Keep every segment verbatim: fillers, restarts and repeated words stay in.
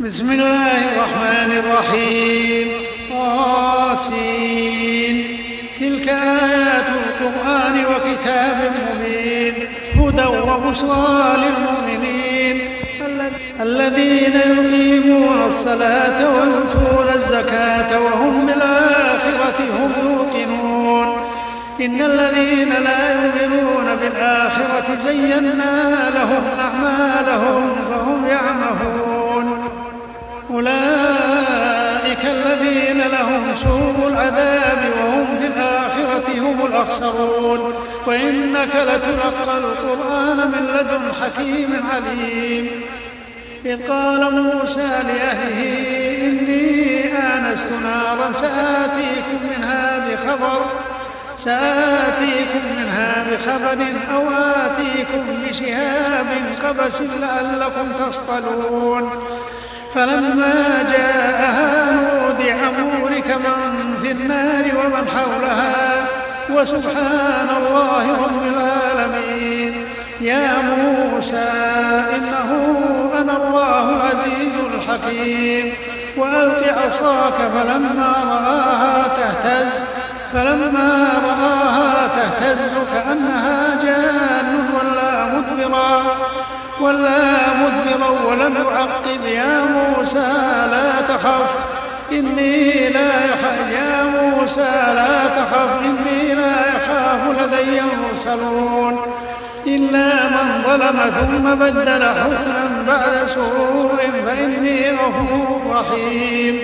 بسم الله الرحمن الرحيم. طاسين. تلك آيات القرآن وكتاب مبين هدى وبشرى للمؤمنين الذين يقيمون الصلاة ويؤتون الزكاة وهم بالآخرة هم يوقنون. إن الذين لا يؤمنون بالآخرة زينا لهم أعمالهم فهم يعمهون. أولئك الذين لهم سوء العذاب وهم في الآخرة هم الأخسرون. وإنك لتلقى القرآن من لدن حكيم عليم. إذ قال موسى لأهله إني آنست نارا سآتيكم منها بخبر سآتيكم منها بخبر أو آتيكم بشهاب قبس لعلكم تصطلون. فلما جاءها نودي أن بورك من في النار ومن حولها وسبحان الله رب العالمين. يا موسى إنه أنا الله العزيز الحكيم. وألق عصاك فلما رآها تهتز فلما رآها تهتز كأنها جان ولا مدبرا ولا مدبرا ولم يعقب. يا موسى لا تخف إني لا يخاف يا موسى لا تخف إني لا يخاف لدي المرسلون. إلا من ظلم ثم بدل حسنا بعد سوء فإني غفور رحيم.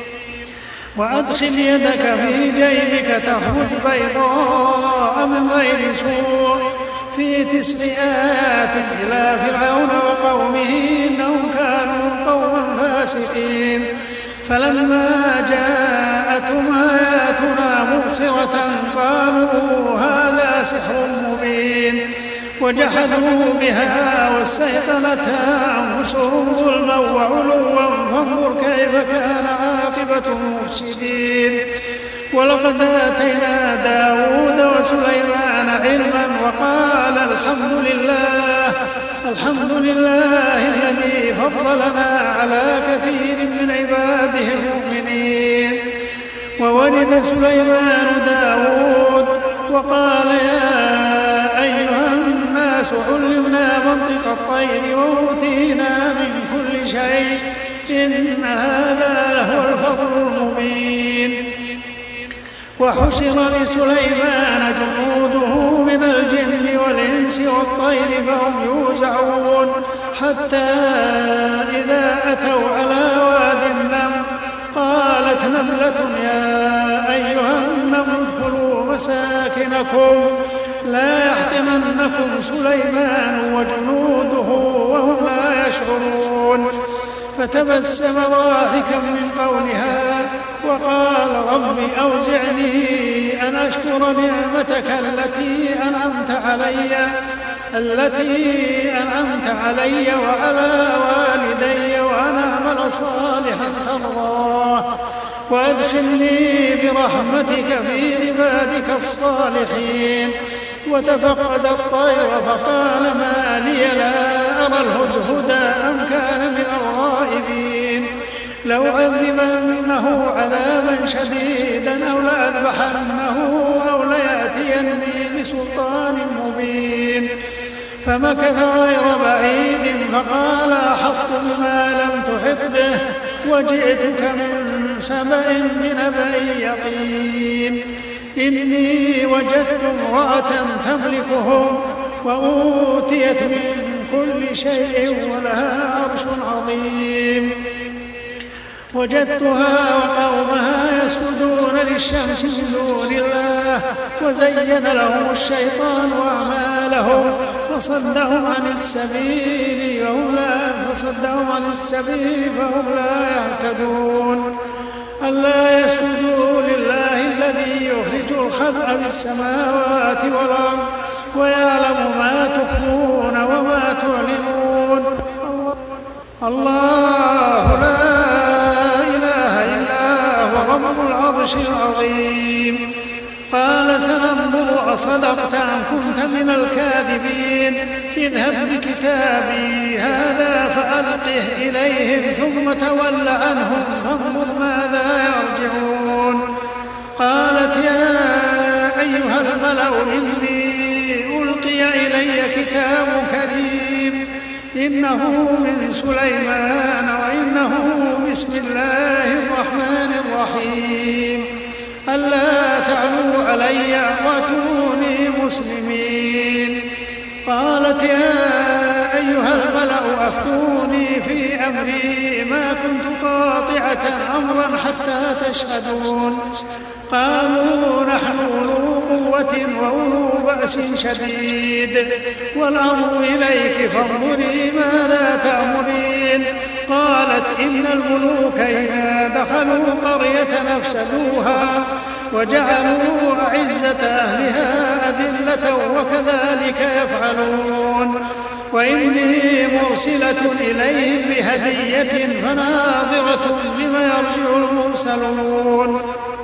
وأدخل يدك في جيبك تخرج بيضاء من غير سوء في تسع آيات إلى فرعون وقومه إنهم كانوا قوما فاسقين. فلما جاءتهم آياتنا مبصرة قالوا هذا سحر مبين. وجحدوا بها واستيقنتها أنفسهم ظلما وعلوا فانظر كيف كان عاقبة المفسدين. ولقد آتينا داود وسليمان علما وقال الحمد لله الحمد لله الذي فضلنا على كثير من عباده المؤمنين. وولد سليمان داود وقال يا أيها الناس علمنا منطق الطير وأوتينا من كل شيء إن هذا لهو الفضل المبين. وحشر لسليمان جنوده من الجن والإنس والطير فهم يوزعون حتى إذا أتوا على واد النمل قالت نملة يا أيها النمل ادخلوا مساكنكم لا يحطمنكم سليمان وجنوده وهم لا يشعرون. فتبسم ضاحكا من قولها وقال رب أوزعني أن أشكر نعمتك التي أنعمت علي التي أنعمت علي وعلى والدي وأن أعمل صالحا ترضاه وأدخلني برحمتك في عبادك الصالحين. وتفقد الطير فقال ما لي لا أرى الهدهد أم كان من الغائبين. لو عذبنه عذابا شديدا أو لأذبحنه أو ليأتيني بسلطان مبين. فمكث غير بعيد فقال أحطت بما لم تحط به وجئتك من سبأ بنبأ يقين. إني وجدت امرأة تملكهم وأوتيت من كل شيء ولها عرش عظيم. وجدتها وقومها يسجدون للشمس من دون الله وزين لهم الشيطان أعمالهم فصدهم عن السبيل وهم لا فصدهم عن السبيل فهم لا يهتدون. ألا يسجدوا لله الذي يخرج الخبأ في السماوات والأرض ويعلم ما تخفون وما تعلنون. الله لا إله إلا هو رب العرش العظيم. قال سننظر أصدقت أم كنت من الكاذبين اذهب بكتابي هذا فألقه إليهم ثم تول عنهم فانظر ماذا يرجعون. قالت يا أيها الملأ إني ألقي إلي كتاب كريم إنه من سليمان وإنه بسم الله الرحمن الرحيم ألا تعلوا علي وأتوني مسلمين. قالت يا أيها الملأ أفتوني في أمري ما كنت قاطعة أمرا حتى تشهدون. قالوا نحن أولو قوة وأولو بأس شديد والأمر إليك فانظري ماذا تأمرين. قالت إن الملوك إذا دخلوا قرية أفسدوها وجعلوا أعزة أهلها أذلة وكذلك يفعلون. وإني مرسلة إليهم بهدية فناظرة بما يرجع المرسلون.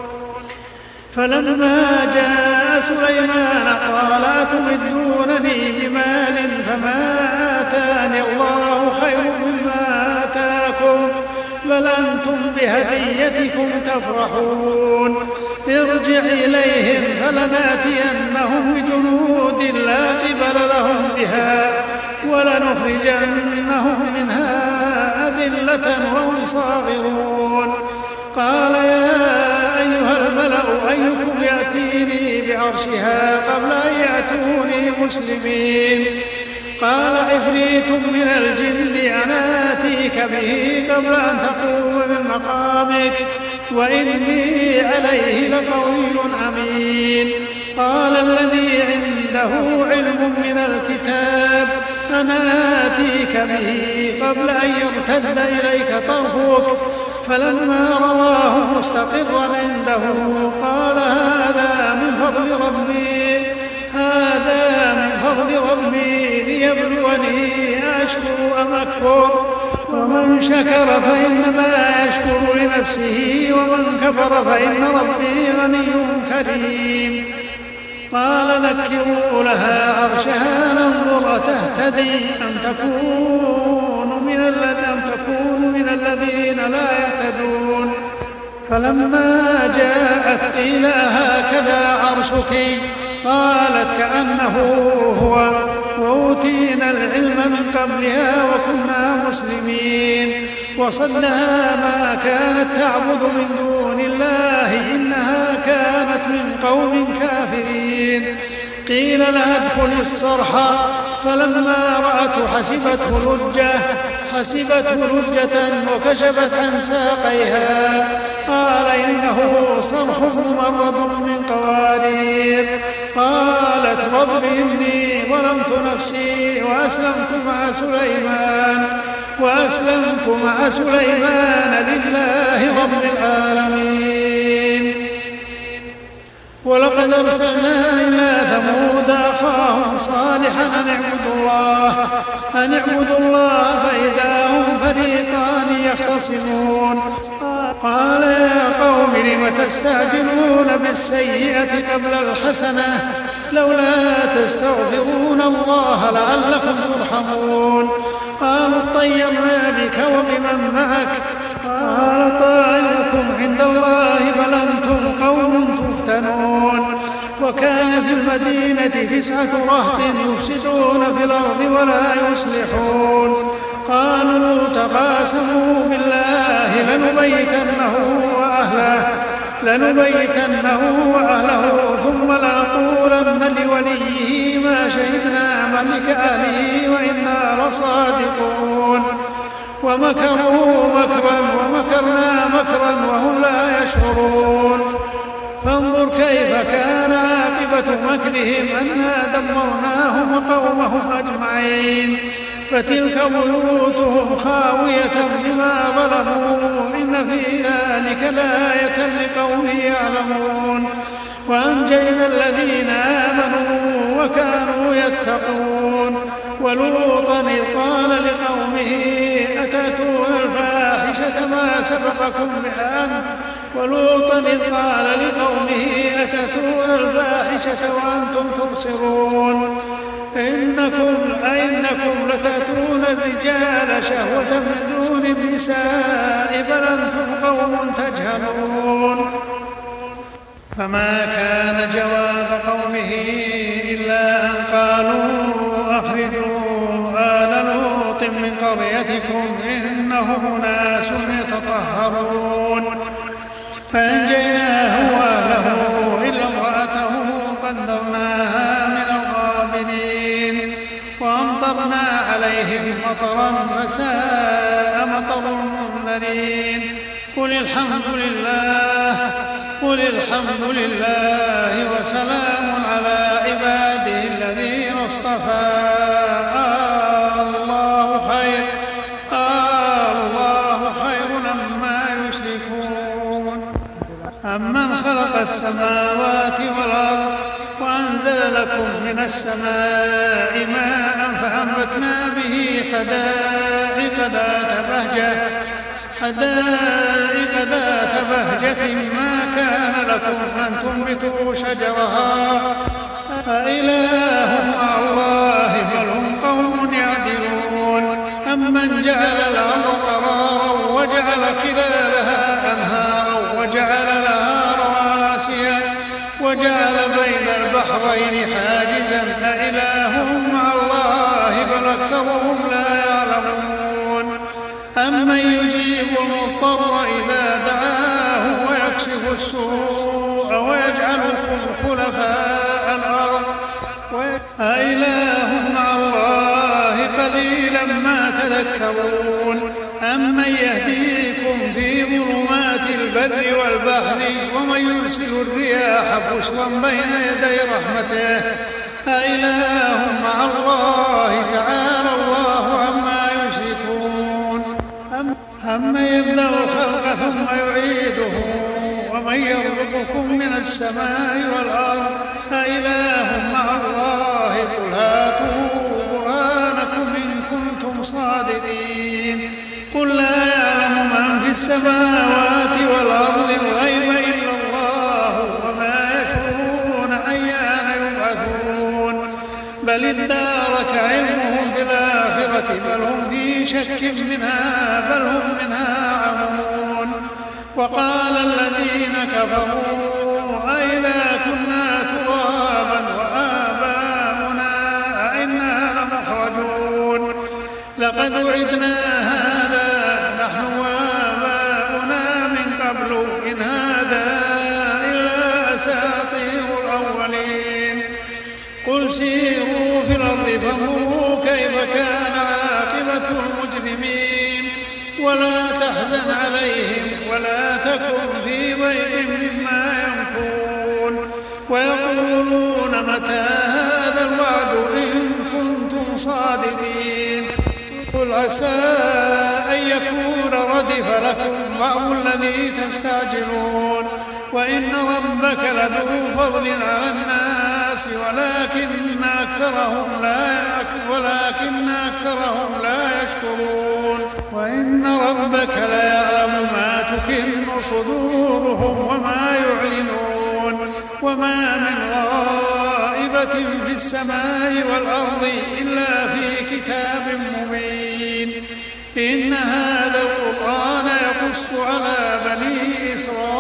فلما جاء سليمان قال أتمدونني بمال فما آتاني الله خير مما آتاكم بل أنتم بهديتكم تفرحون. ارجع إليهم فلناتينهم بجنود لا قبل لهم بها ولنخرجنهم منها أذلة وهم صاغرون. قال يا أيها الملأ أيكم يأتيني بعرشها قبل أن يأتوني مسلمين. قال عفريت من الجن أنا آتيك به قبل أن تقوم من مقامك وإني عليه لقوي أمين. قال الذي عنده علم من الكتاب أنا آتيك به قبل أن يرتد إليك طرفك فلما رواه مستقرا عنده قال هذا من فضل ربي هذا من فضل ربي ليبلوني أشكر أم أكفر ومن شكر فإنما يشكر لنفسه ومن كفر فإن ربي غني كريم. قال نكروا لها عرشها ننظر تهتدي أم تكون من الذين تكون من الذين لا يهتدون. فلما جاءت قيل هكذا عرشك قالت كأنه هو وأوتينا العلم من قبلها وكنا مسلمين. وصدها ما كانت تعبد من دون الله إنها كانت من قوم كافرين. قيل لها ادخل الصرح فلما رأته حسبته لجة حسبته لجة وكشفت عن ساقيها قال إنه صرح ممرد من قوارير. قالت رب إني ظلمت نفسي وأسلمت مع سليمان وأسلمت مع سليمان لله رب العالمين. ولقد أرسلنا إلى ثمود أخاهم صالحا أن اعبدوا الله أن اعبدوا الله فإذا هم فريقان يختصمون. قال يا قوم لم تستعجلون بالسيئة قبل الحسنة لولا تستغفرون الله لعلكم ترحمون. قالوا اطيرنا بك وبمن معك قال طائركم عند الله بل أنتم قوم تفتنون. وكان في المدينة تسعة رهط يفسدون في الأرض ولا يصلحون. قالوا تقاسموا بالله لنبيتنه وأهله لنبيتنه وأهله ثم لنقولن لوليه ما شهدنا ملك أهله وإنا لصادقون. ومكروا مكرا ومكرنا مكرا وهم لا يشعرون. فانظر كيف كان عاقبة مكرهم أنا دمرناهم وقومهم أجمعين. فتلك بيوتهم خاوية بما ظلموا إن في ذلك لآية لقوم يعلمون. وأنجينا الذين آمنوا وكانوا يتقون. ولوطا إذ قال لقومه أتأتون الفاحشة ما سبقكم بها ولوطا إذ قال لقومه أتأتون الفاحشة وأنتم تبصرون إنكم أئنكم لتأتون الرجال شهوة من دون النساء بل أنتم قوم تجهلون. فما كان جواب قومه إلا أن قالوا أخرجوا آل لوط من قريتكم إنهم أناس يتطهرون. فأنجيناه وأهله إلا امرأته قدرناها من الغابرين وأمطرنا عليهم مطرا فساء مطر المنذرين. قل الحمد لله قل الحمد لله وسلام على عباده الذين اصطفى الله خير الله خير عما يشركون. أمن خلق السماوات والأرض وأنزل لكم من السماء ماء فأنبتنا به حدائق ذات بهجة حدائق ذات بهجة ما كان لكم أن تنبتوا شجرها أإله مع الله بل هم قوم يعدلون. أمن جعل الأرض قرارا وجعل خلالها أنهارا وجعل لها رواسي وجعل بين البحرين حاجزا أإله مع الله بل أكثرهم لا يعلمون. أمن يجيب المضطر إذا دعاه ويكشف السوء ويجعلكم خلفاء الأرض أإله مع الله قليلا ما تذكرون. أمن يهديكم في ظلمات البر والبحر ومن يرسل الرياح بشرا بين يدي رحمته أإله مع الله تعالى الله عما يشركون. أمن يبدأ الخلق ثم يعيده ومن يرزقكم من السماء والأرض أإله مع الله قل هاتوا برهانكم إن كنتم صادقين. قل لا يعلم من في السماوات والأرض الغيب إلا الله وما يشعرون أيان يبعثون. بل ادارك علمهم بالآخرة بل هم في شك منها بل هم منها عمون. وقال الذين كفروا أئذا كنا ترابا وآباؤنا أئنا لمخرجون لقد وعدنا هذا نحن وآباؤنا من قبل إن هذا إلا أساطير الأولين. قل سيروا في الأرض فانظروا كيف كان عاقبة المجرمين ولا تحزن عليهم ولا تكن في ضيق مما يمكرون. ويقولون متى هذا الوعد إن كنتم صادقين. قل عسى أن يكون ردف لكم بعض الذي تستعجلون وإن ربك لذو فضل على الناس ولكن أكثرهم لا ولكن أكثرهم لا يشكرون. وإن ربك ليعلم ما تكن صدورهم وما يعلنون. وما من غائبة في السماء والأرض إلا في كتاب مبين. إن هذا القرآن يقص على بني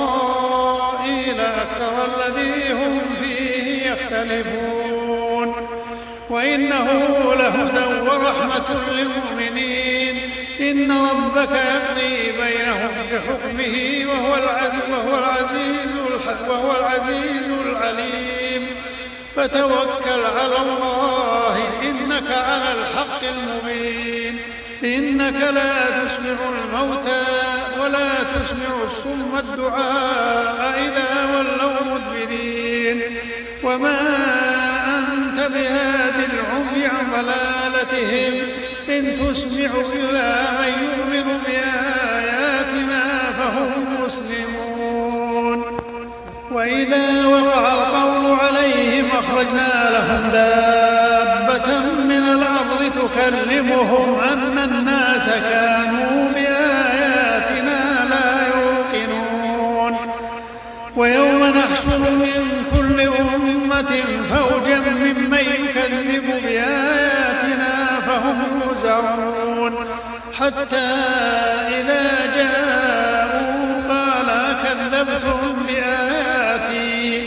إسرائيل أكثر الذي هم فيه يختلفون وإنه لهدى ورحمة للمؤمنين. إن ربك يقضي بينهم بحكمه وهو العزيز وهو العزيز العليم. فتوكل على الله إنك على الحق المبين. إنك لا تسمع الموتى ولا تسمع الصم الدعاء إذا ولوا مدبرين. وما أنت بهاد العمي عن ضلالتهم إن تسمع إلا من يؤمن بآياتنا فهم مسلمون. وإذا وقع القول عليهم أخرجنا لهم دابة من الأرض تكلمهم أن الناس كانوا بآياتنا لا يوقنون. ويوم نحشر من كل أمة فوجا ممن يكذب بآياتنا فهم يوزعون حتى إذا جاءوا قال أكذبتم بآياتي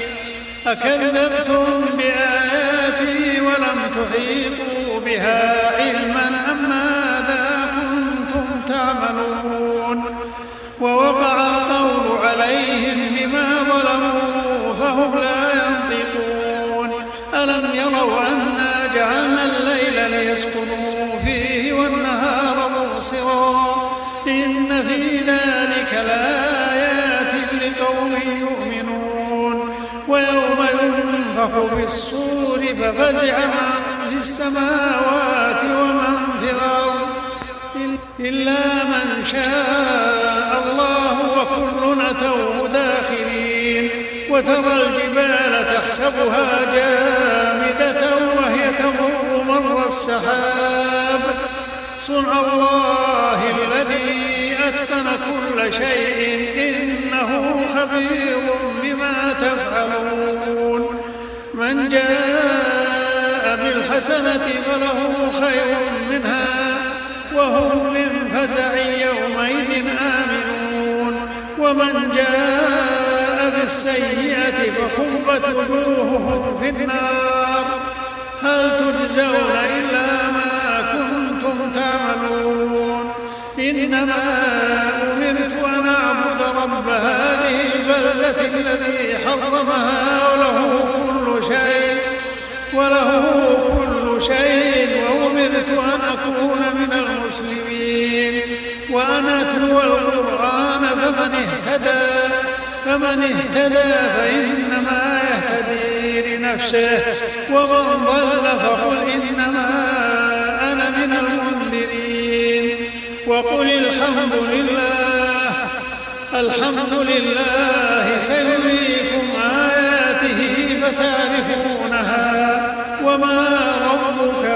أكذبتم بآياتي ولم تحيطوا بها علما أم ماذا كنتم تعملون ووقع القول عليهم بما ظلموا فهم لا ينطقون ألم يروا أنا جعلنا الليل ليسكنوا فيه والنهار مبصرا إن في ذلك لآيات لقوم يؤمنون ويوم ينفخ في الصور ففزع من في السماوات ومن في الأرض إلا من شاء الله وكل أتوه داخرين وترى الجبال تحسبها جامدة وهي تمر مر السحاب صنع الله الذي أتقن كل شيء إنه خبير بما تفعلون من جاء بالحسنة فله خير منها وهم من فزع يومئذ آمنون ومن جاء بالسيئة فكبت وجوههم في النار هل تجزون إلا ما كنتم تعملون إنما أمرت أن أعبد رب هذه البلدة الذي حرمها وله كل شيء وله كل شيء وأمرت أن أكون من المسلمين وأن أتلو القرآن فمن اهتدى فمن اهتدى فإنما يهتدي لنفسه ومن ضل فقل إنما أنا من المنذرين وقل الحمد لله الحمد لله سيريكم آياته فتعرفونها وما ربك